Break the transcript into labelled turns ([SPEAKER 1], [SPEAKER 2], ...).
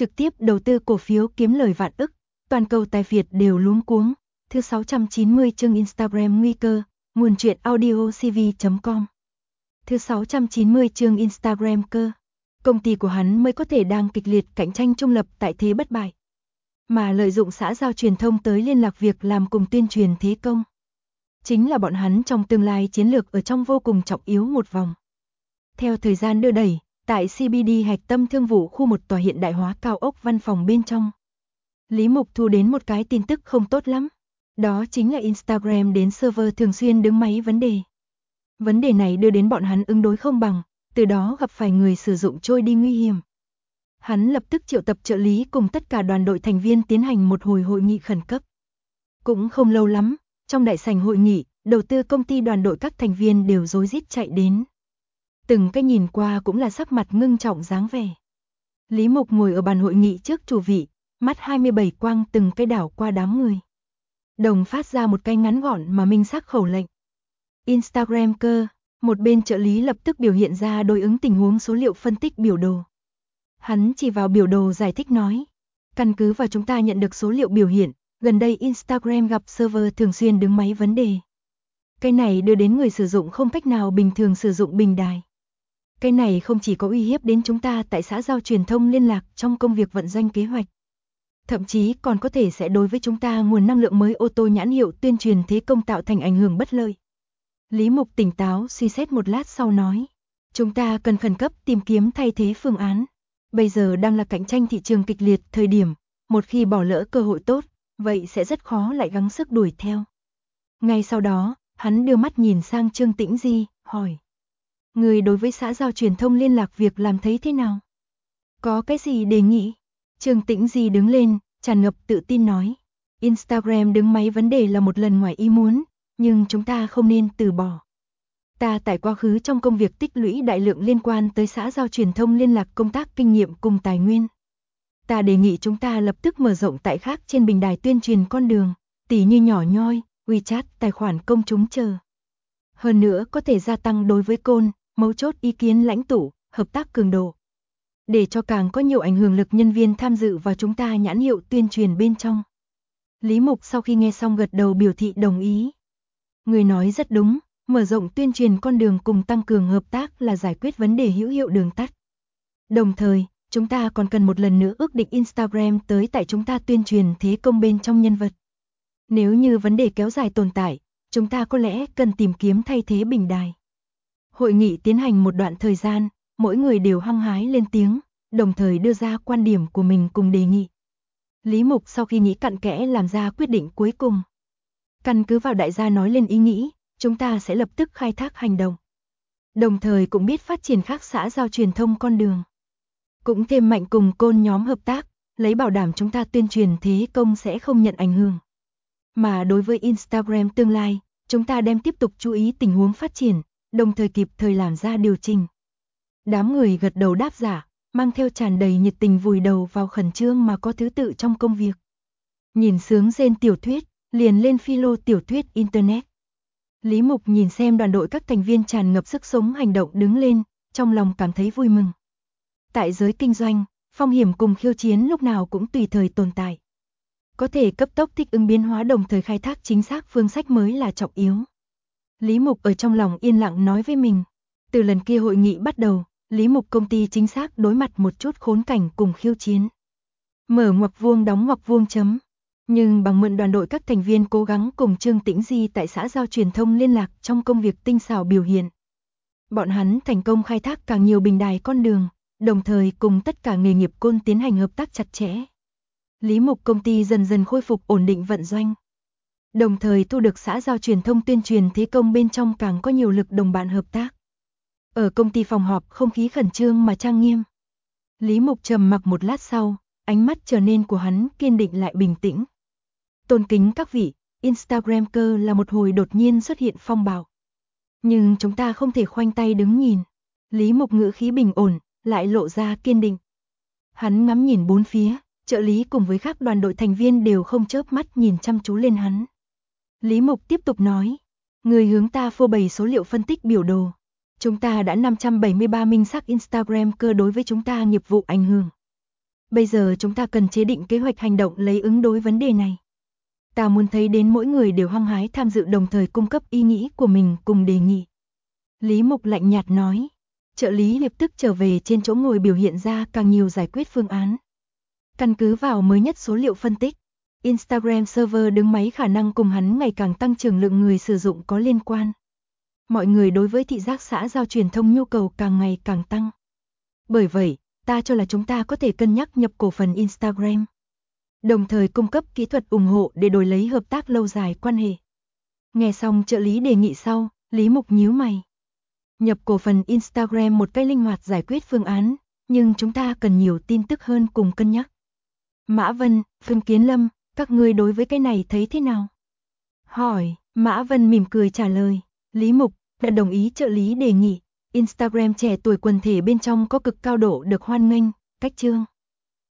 [SPEAKER 1] trực tiếp đầu tư cổ phiếu kiếm lời vạn ức, toàn cầu tài Việt đều luống cuống. Thứ 690 chương Instagram nguy cơ, nguồn truyện audio cv.com. Thứ 690 chương Instagram cơ. Công ty của hắn mới có thể đang kịch liệt cạnh tranh trung lập tại thế bất bại. Mà lợi dụng xã giao truyền thông tới liên lạc việc làm cùng tuyên truyền thế công. Chính là bọn hắn trong tương lai chiến lược ở trong vô cùng trọng yếu một vòng. Theo thời gian đưa đẩy, tại CBD hạch tâm thương vụ khu một tòa hiện đại hóa cao ốc văn phòng bên trong. Lý Mục thu đến một cái tin tức không tốt lắm. Đó chính là Instagram đến server thường xuyên đứng máy vấn đề. Vấn đề này đưa đến bọn hắn ứng đối không bằng, từ đó gặp phải người sử dụng trôi đi nguy hiểm. Hắn lập tức triệu tập trợ lý cùng tất cả đoàn đội thành viên tiến hành một hồi hội nghị khẩn cấp. Cũng không lâu lắm, trong đại sảnh hội nghị, đầu tư công ty đoàn đội các thành viên đều rối rít chạy đến. Từng cái nhìn qua cũng là sắc mặt ngưng trọng dáng vẻ. Lý Mục ngồi ở bàn hội nghị trước chủ vị, mắt 27 quang từng cái đảo qua đám người. Đồng phát ra một cái ngắn gọn mà minh xác khẩu lệnh. Instagram cơ, một bên trợ lý lập tức biểu hiện ra đối ứng tình huống số liệu phân tích biểu đồ. Hắn chỉ vào biểu đồ giải thích nói, căn cứ vào chúng ta nhận được số liệu biểu hiện, gần đây Instagram gặp server thường xuyên đứng máy vấn đề. Cái này đưa đến người sử dụng không cách nào bình thường sử dụng bình đài. Cái này không chỉ có uy hiếp đến chúng ta tại xã giao truyền thông liên lạc trong công việc vận doanh kế hoạch. Thậm chí còn có thể sẽ đối với chúng ta nguồn năng lượng mới ô tô nhãn hiệu tuyên truyền thế công tạo thành ảnh hưởng bất lợi. Lý Mục tỉnh táo suy xét một lát sau nói, chúng ta cần khẩn cấp tìm kiếm thay thế phương án. Bây giờ đang là cạnh tranh thị trường kịch liệt thời điểm, một khi bỏ lỡ cơ hội tốt, vậy sẽ rất khó lại gắng sức đuổi theo. Ngay sau đó, hắn đưa mắt nhìn sang Trương Tĩnh Di, hỏi. Người đối với xã giao truyền thông liên lạc việc làm thấy thế nào? Có cái gì đề nghị? Trương Tĩnh Di đứng lên, tràn ngập tự tin nói. Instagram đứng máy vấn đề là một lần ngoài ý muốn, nhưng chúng ta không nên từ bỏ. Ta tại quá khứ trong công việc tích lũy đại lượng liên quan tới xã giao truyền thông liên lạc công tác kinh nghiệm cùng tài nguyên. Ta đề nghị chúng ta lập tức mở rộng tại khác trên bình đài tuyên truyền con đường, tỉ như nhỏ nhoi, WeChat, tài khoản công chúng chờ. Hơn nữa có thể gia tăng đối với côn, mấu chốt ý kiến lãnh tụ, hợp tác cường độ. Để cho càng có nhiều ảnh hưởng lực nhân viên tham dự vào chúng ta nhãn hiệu tuyên truyền bên trong. Lý Mục sau khi nghe xong gật đầu biểu thị đồng ý. Người nói rất đúng, mở rộng tuyên truyền con đường cùng tăng cường hợp tác là giải quyết vấn đề hữu hiệu đường tắt. Đồng thời, chúng ta còn cần một lần nữa ước định Instagram tới tại chúng ta tuyên truyền thế công bên trong nhân vật. Nếu như vấn đề kéo dài tồn tại, chúng ta có lẽ cần tìm kiếm thay thế bình đài. Hội nghị tiến hành một đoạn thời gian, mỗi người đều hăng hái lên tiếng, đồng thời đưa ra quan điểm của mình cùng đề nghị. Lý Mục sau khi nghĩ cặn kẽ làm ra quyết định cuối cùng. Căn cứ vào đại gia nói lên ý nghĩ, chúng ta sẽ lập tức khai thác hành động. Đồng thời cũng biết phát triển khác xã giao truyền thông con đường. Cũng thêm mạnh cùng côn nhóm hợp tác, lấy bảo đảm chúng ta tuyên truyền thế công sẽ không nhận ảnh hưởng. Mà đối với Instagram tương lai, chúng ta đem tiếp tục chú ý tình huống phát triển, đồng thời kịp thời làm ra điều chỉnh. Đám người gật đầu đáp giả, mang theo tràn đầy nhiệt tình vùi đầu vào khẩn trương mà có thứ tự trong công việc. Nhìn sướng rên tiểu thuyết, liền lên philo tiểu thuyết Internet. Lý Mục nhìn xem đoàn đội các thành viên tràn ngập sức sống hành động đứng lên, trong lòng cảm thấy vui mừng. Tại giới kinh doanh, phong hiểm cùng khiêu chiến lúc nào cũng tùy thời tồn tại. Có thể cấp tốc thích ứng biến hóa đồng thời khai thác chính xác phương sách mới là trọng yếu. Lý Mục ở trong lòng yên lặng nói với mình. Từ lần kia hội nghị bắt đầu, Lý Mục công ty chính xác đối mặt một chút khốn cảnh cùng khiêu chiến. Mở ngoặc vuông đóng ngoặc vuông chấm. Nhưng bằng mượn đoàn đội các thành viên cố gắng cùng Trương Tĩnh Di tại xã giao truyền thông liên lạc trong công việc tinh xảo biểu hiện. Bọn hắn thành công khai thác càng nhiều bình đài con đường, đồng thời cùng tất cả nghề nghiệp côn tiến hành hợp tác chặt chẽ. Lý Mục công ty dần dần khôi phục ổn định vận doanh. Đồng thời thu được xã giao truyền thông tuyên truyền thế công bên trong càng có nhiều lực đồng bạn hợp tác. Ở công ty phòng họp không khí khẩn trương mà trang nghiêm. Lý Mục trầm mặc một lát sau, ánh mắt trở nên của hắn kiên định lại bình tĩnh. Tôn kính các vị, Instagram cơ là một hồi đột nhiên xuất hiện phong bạo. Nhưng chúng ta không thể khoanh tay đứng nhìn. Lý Mục ngữ khí bình ổn, lại lộ ra kiên định. Hắn ngắm nhìn bốn phía, trợ lý cùng với các đoàn đội thành viên đều không chớp mắt nhìn chăm chú lên hắn. Lý Mục tiếp tục nói, người hướng ta phô bày số liệu phân tích biểu đồ. Chúng ta đã 573 minh xác Instagram cơ đối với chúng ta nghiệp vụ ảnh hưởng. Bây giờ chúng ta cần chế định kế hoạch hành động lấy ứng đối vấn đề này. Ta muốn thấy đến mỗi người đều hăng hái tham dự đồng thời cung cấp ý nghĩ của mình cùng đề nghị. Lý Mục lạnh nhạt nói. Trợ lý lập tức trở về trên chỗ ngồi biểu hiện ra càng nhiều giải quyết phương án. Căn cứ vào mới nhất số liệu phân tích, Instagram server đứng máy khả năng cùng hắn ngày càng tăng trưởng lượng người sử dụng có liên quan. Mọi người đối với thị giác xã giao truyền thông nhu cầu càng ngày càng tăng. Bởi vậy, ta cho là chúng ta có thể cân nhắc nhập cổ phần Instagram. Đồng thời cung cấp kỹ thuật ủng hộ để đổi lấy hợp tác lâu dài quan hệ. Nghe xong trợ lý đề nghị sau, Lý Mục nhíu mày. Nhập cổ phần Instagram một cách linh hoạt giải quyết phương án, nhưng chúng ta cần nhiều tin tức hơn cùng cân nhắc. Mã Vân, Phương Kiến Lâm, các ngươi đối với cái này thấy thế nào? Hỏi, Mã Vân mỉm cười trả lời, Lý Mục đã đồng ý trợ lý đề nghị. Instagram trẻ tuổi quần thể bên trong có cực cao độ được hoan nghênh, cách chương.